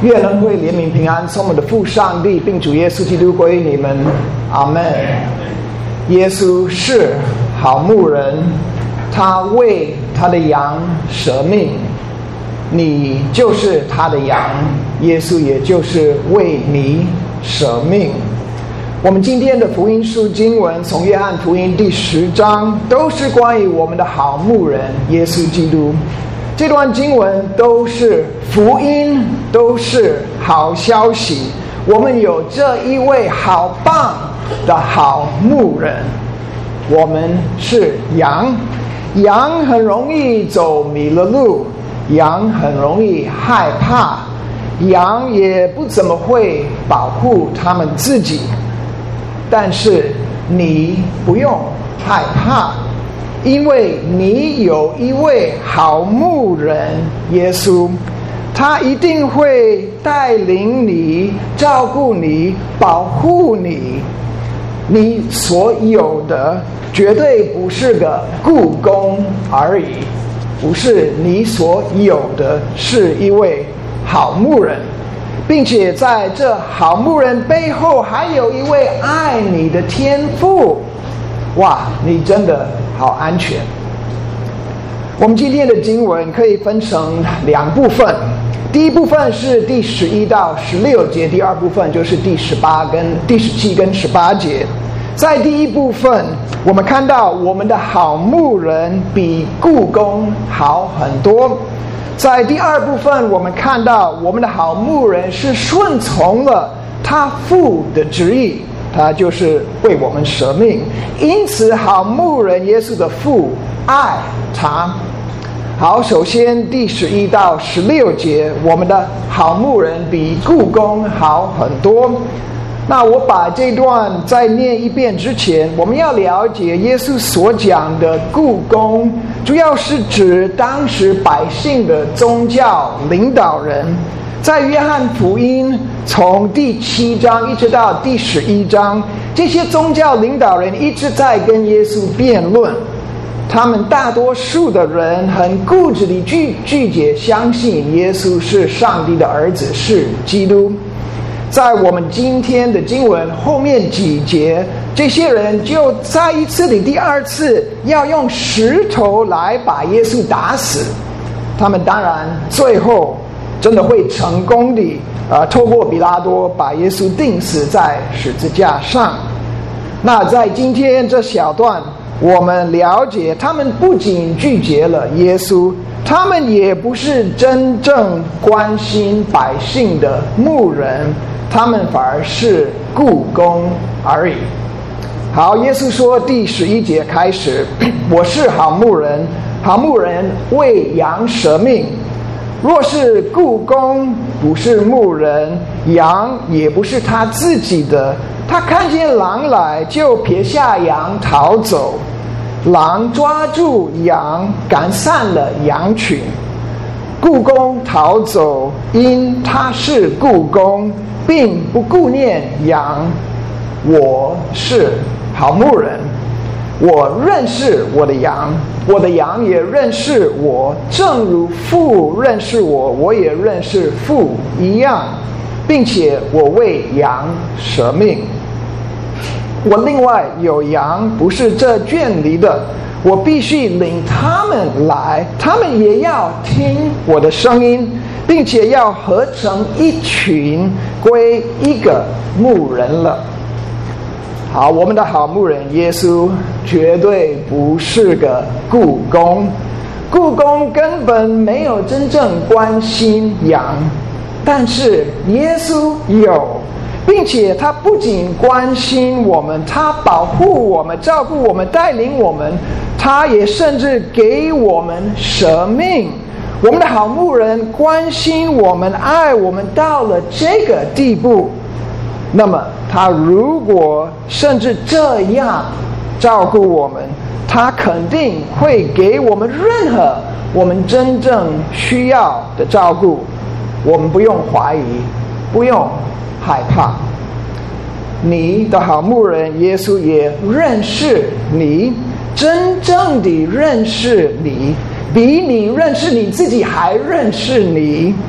愿人会怜悯平安，从我们的父上帝并主耶稣基督归于你们，阿们。耶稣是好牧人，他为他的羊舍命，你就是他的羊，耶稣也就是为你舍命。我们今天的福音书经文从约翰福音第10章，都是关于我们的好牧人耶稣基督。这段经文都是福音，都是好消息。我们有这一位好棒的好牧人，我们是羊。羊很容易走迷了路，羊很容易害怕，羊也不怎么会保护他们自己。但是你不用害怕，因为你有一位好牧人耶稣，他一定会带领你、照顾你、保护你。你所有的绝对不是个故宫而已，不是你所有的，是一位好牧人，并且在这好牧人背后还有一位爱你的天父。哇，你真的好安全。我们今天的经文可以分成2部分，第一部分是第11到16节，第二部分就是第17跟18节。在第一部分，我们看到我们的好牧人比雇工好很多。在第二部分，我们看到我们的好牧人是顺从了他父的旨意，他就是为我们舍命，因此好牧人耶稣的父爱他。好，首先第11到16节，我们的好牧人比雇工好很多。那我把这段再念一遍之前，我们要了解耶稣所讲的雇工，主要是指当时百姓的宗教领导人。在约翰福音从第7章一直到第11章，这些宗教领导人一直在跟耶稣辩论。他们大多数的人很固执地拒绝相信耶稣是上帝的儿子，是基督。在我们今天的经文后面几节，这些人就再一次的第二次要用石头来把耶稣打死。他们当然最后真的会成功的透过比拉多把耶稣钉死在十字架上。那在今天这小段，我们了解他们不仅拒绝了耶稣，他们也不是真正关心百姓的牧人，他们反而是雇工而已。好，耶稣说第11节开始，我是好牧人，好牧人为羊舍命。若是雇工，不是牧人，羊也不是他自己的，他看见狼来就撇下羊逃走，狼抓住羊，赶散了羊群。雇工逃走，因他是雇工，并不顾念羊。我是好牧人，我认识我的羊，我的羊也认识我，正如父认识我，我也认识父一样，并且我为羊舍命。我另外有羊不是这圈里的，我必须领他们来，他们也要听我的声音，并且要合成一群，归一个牧人了。好，我们的好牧人耶稣绝对不是个雇工，雇工根本没有真正关心羊，但是耶稣有，并且他不仅关心我们，他保护我们，照顾我们，带领我们，他也甚至给我们舍命。我们的好牧人关心我们，爱我们到了这个地步，那么他如果甚至这样照顾我们，他肯定会给我们任何我们真正需要的照顾。我们不用怀疑，不用害怕。你的好牧人耶稣也认识你，真正的认识你，比你认识你自己还认识你。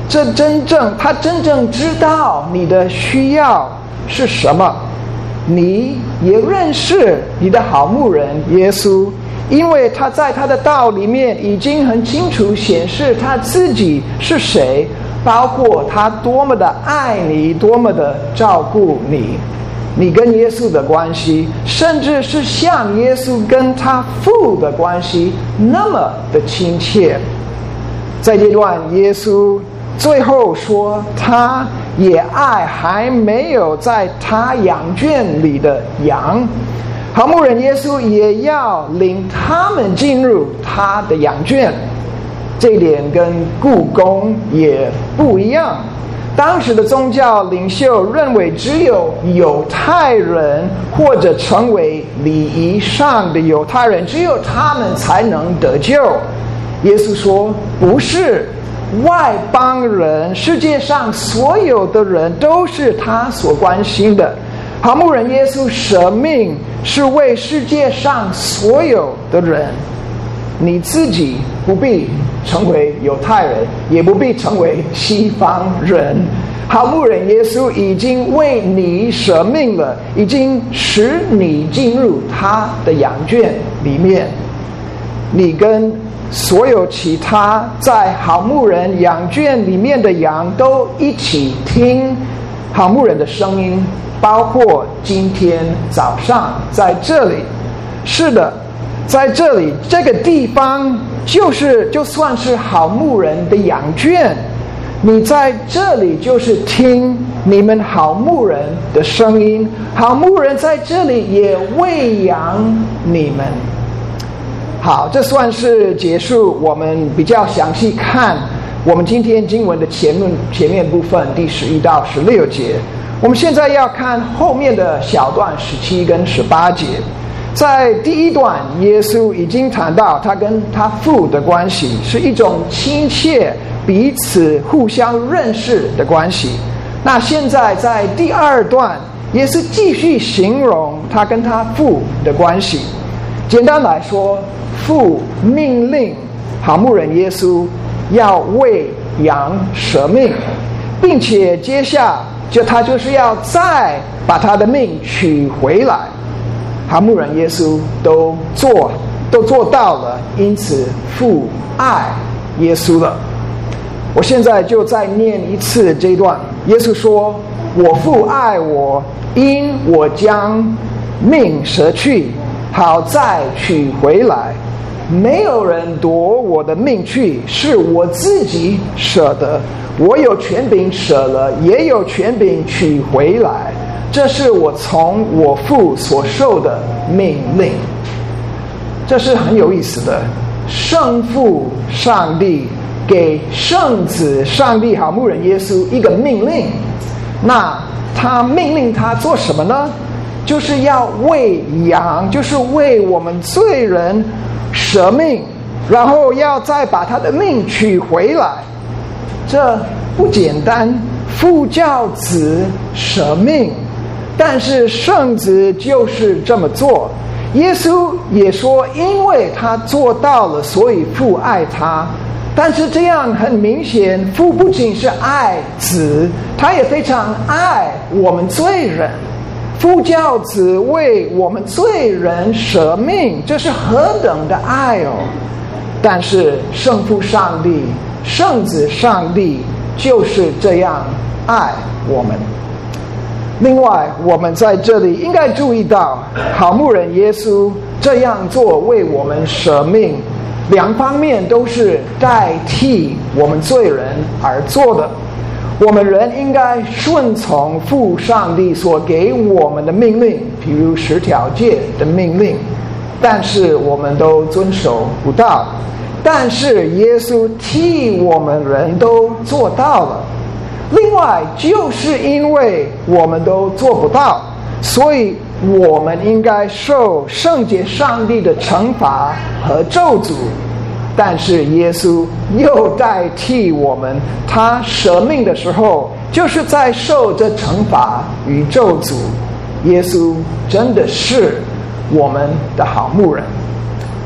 他真正知道你的需要是什么。你也认识你的好牧人耶稣，因为他在他的道里面已经很清楚显示他自己是谁，包括他多么的爱你，多么的照顾你。你跟耶稣的关系，甚至是像耶稣跟他父的关系那么的亲切。在这段，耶稣最后说，他也爱还没有在他羊圈里的羊。好牧人耶稣也要领他们进入他的羊圈，这一点跟雇工也不一样。当时的宗教领袖认为只有犹太人或者成为礼仪上的犹太人，只有他们才能得救。耶稣说不是，外邦人，世界上所有的人都是他所关心的。好牧人耶稣舍命是为世界上所有的人，你自己不必成为犹太人，也不必成为西方人。好牧人耶稣已经为你舍命了，已经使你进入他的羊圈里面。你跟所有其他在好牧人羊圈里面的羊都一起听好牧人的声音，包括今天早上在这里。是的，在这里这个地方就算是好牧人的羊圈，你在这里就是听你们好牧人的声音，好牧人在这里也喂养你们。好，这算是结束我们比较详细看我们今天经文的前面部分第11到16节。我们现在要看后面的小段17跟18节。在第一段，耶稣已经谈到他跟他父的关系是一种亲切、彼此互相认识的关系。那现在在第二段，耶稣继续形容他跟他父的关系。简单来说，父命令好牧人耶稣要为羊舍命，并且接下他就是要再把他的命取回来。好牧人耶稣都做到了，因此父爱耶稣了。我现在就再念一次这一段。耶稣说，我父爱我，因我将命舍去，好再取回来。没有人夺我的命去，是我自己舍的。我有权柄舍了，也有权柄取回来。这是我从我父所受的命令。这是很有意思的。圣父上帝给圣子上帝好牧人耶稣一个命令，那他命令他做什么呢？就是要喂养，就是为我们罪人舍命，然后要再把他的命取回来。这不简单，父叫子舍命，但是圣子就是这么做。耶稣也说，因为他做到了，所以父爱他。但是这样很明显，父不仅是爱子，他也非常爱我们罪人。父叫子为我们罪人舍命，这是何等的爱哦！但是圣父上帝、圣子上帝就是这样爱我们。另外，我们在这里应该注意到，好牧人耶稣这样做为我们舍命，两方面都是代替我们罪人而做的。我们人应该顺从父上帝所给我们的命令，譬如10条诫的命令，但是我们都遵守不到。但是耶稣替我们人都做到了。另外，就是因为我们都做不到，所以我们应该受圣洁上帝的惩罚和咒诅。但是耶稣又代替我们，他舍命的时候，就是在受这惩罚与咒诅。耶稣真的是我们的好牧人。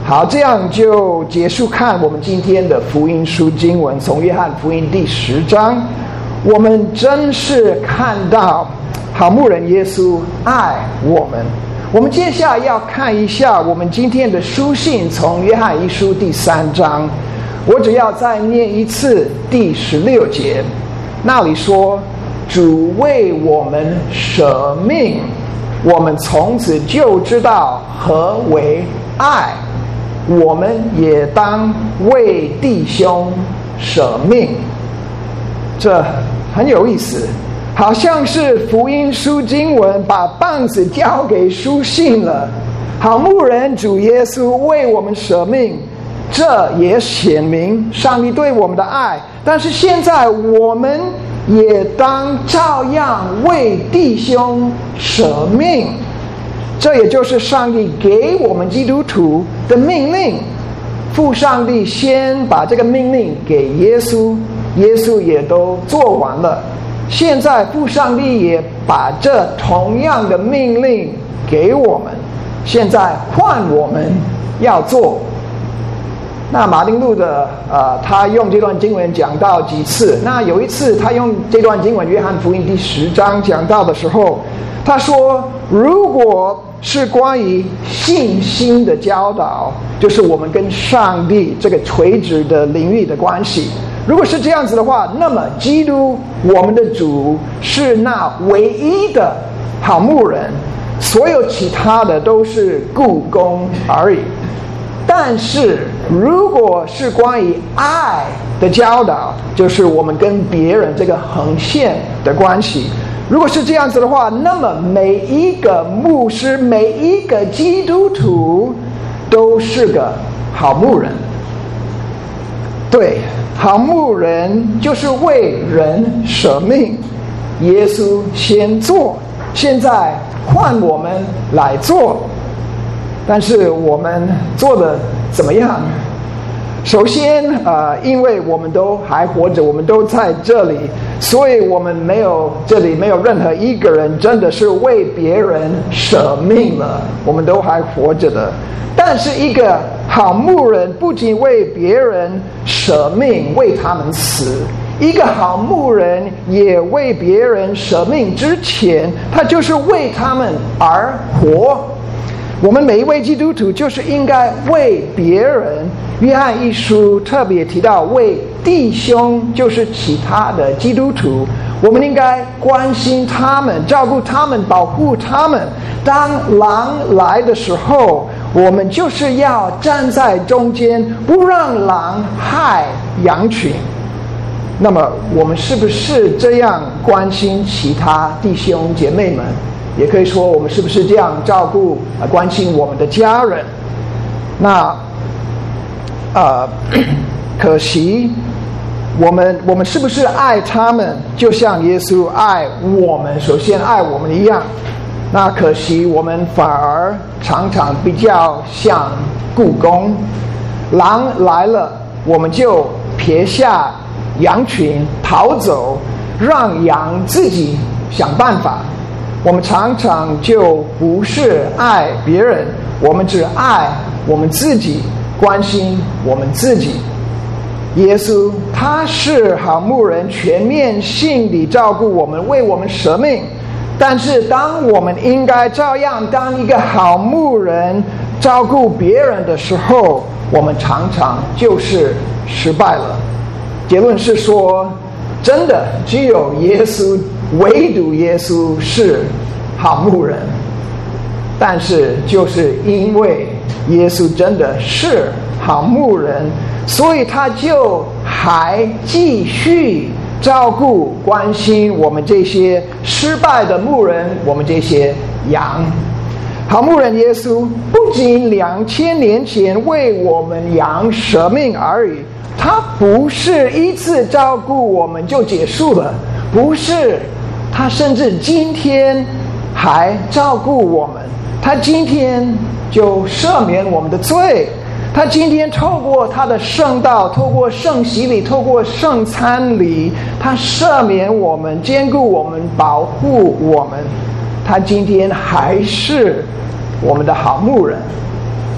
好，这样就结束看我们今天的福音书经文，从约翰福音第10章，我们真是看到好牧人耶稣爱我们。我们接下来要看一下我们今天的书信，从约翰一书第3章，我只要再念一次第16节，那里说：主为我们舍命，我们从此就知道何为爱，我们也当为弟兄舍命。这很有意思，好像是福音书经文把棒子交给书信了。好牧人主耶稣为我们舍命，这也显明上帝对我们的爱。但是现在我们也当照样为弟兄舍命，这也就是上帝给我们基督徒的命令。父上帝先把这个命令给耶稣，耶稣也都做完了。现在父上帝也把这同样的命令给我们，现在换我们要做。那马丁路德他用这段经文讲到几次？那有一次他用这段经文约翰福音第10章讲到的时候，他说如果是关于信心的教导，就是我们跟上帝这个垂直的领域的关系，如果是这样子的话，那么基督我们的主是那唯一的好牧人，所有其他的都是雇工而已。但是如果是关于爱的教导，就是我们跟别人这个横线的关系，如果是这样子的话，那么每一个牧师，每一个基督徒都是个好牧人。对，好牧人就是为人舍命，耶稣先做，现在换我们来做。但是我们做的怎么样？首先因为我们都还活着，我们都在这里，所以我们这里没有任何一个人真的是为别人舍命了，我们都还活着的。但是一个好牧人不仅为别人舍命，为他们死，一个好牧人也为别人舍命之前，他就是为他们而活。我们每一位基督徒就是应该为别人。约翰一书特别提到为弟兄，就是其他的基督徒，我们应该关心他们，照顾他们，保护他们。当狼来的时候，我们就是要站在中间，不让狼害羊群。那么我们是不是这样关心其他弟兄姐妹们？也可以说我们是不是这样照顾关心我们的家人？那可惜我们是不是爱他们就像耶稣爱我们，首先爱我们一样？那可惜我们反而常常比较像雇工，狼来了我们就撇下羊群跑走，让羊自己想办法。我们常常就不是爱别人，我们只爱我们自己，关心我们自己。耶稣他是好牧人，全面性地照顾我们，为我们舍命。但是当我们应该照样当一个好牧人，照顾别人的时候，我们常常就是失败了。结论是说，真的只有耶稣，唯独耶稣是好牧人。但是就是因为耶稣真的是好牧人，所以他就还继续照顾关心我们这些失败的牧人，我们这些羊。好牧人耶稣不仅2000年前为我们羊舍命而已，他不是一次照顾我们就结束了，不是，他甚至今天还照顾我们，他今天就赦免我们的罪，他今天透过他的圣道，透过圣洗礼，透过圣餐礼，他赦免我们，兼顾我们，保护我们，他今天还是我们的好牧人。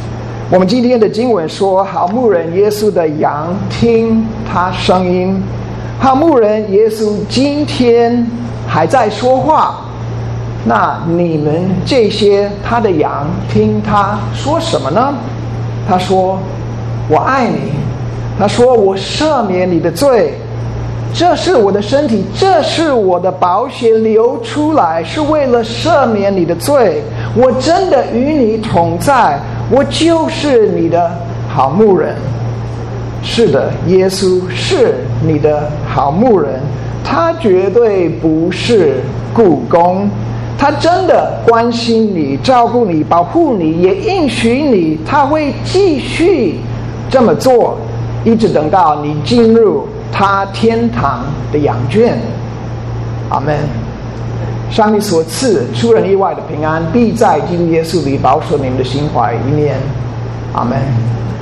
我们今天的经文说，好牧人耶稣的羊听他声音。好牧人耶稣今天还在说话，那你们这些他的羊听他说什么呢？他说我爱你，他说我赦免你的罪，这是我的身体，这是我的宝血流出来，是为了赦免你的罪。我真的与你同在，我就是你的好牧人。是的，耶稣是你的好牧人，他绝对不是雇工，他真的关心你，照顾你，保护你，也应许你他会继续这么做，一直等到你进入他天堂的羊圈。阿们。上帝所赐出人意外的平安，必在基督耶稣里保守你们的心怀意念。阿们。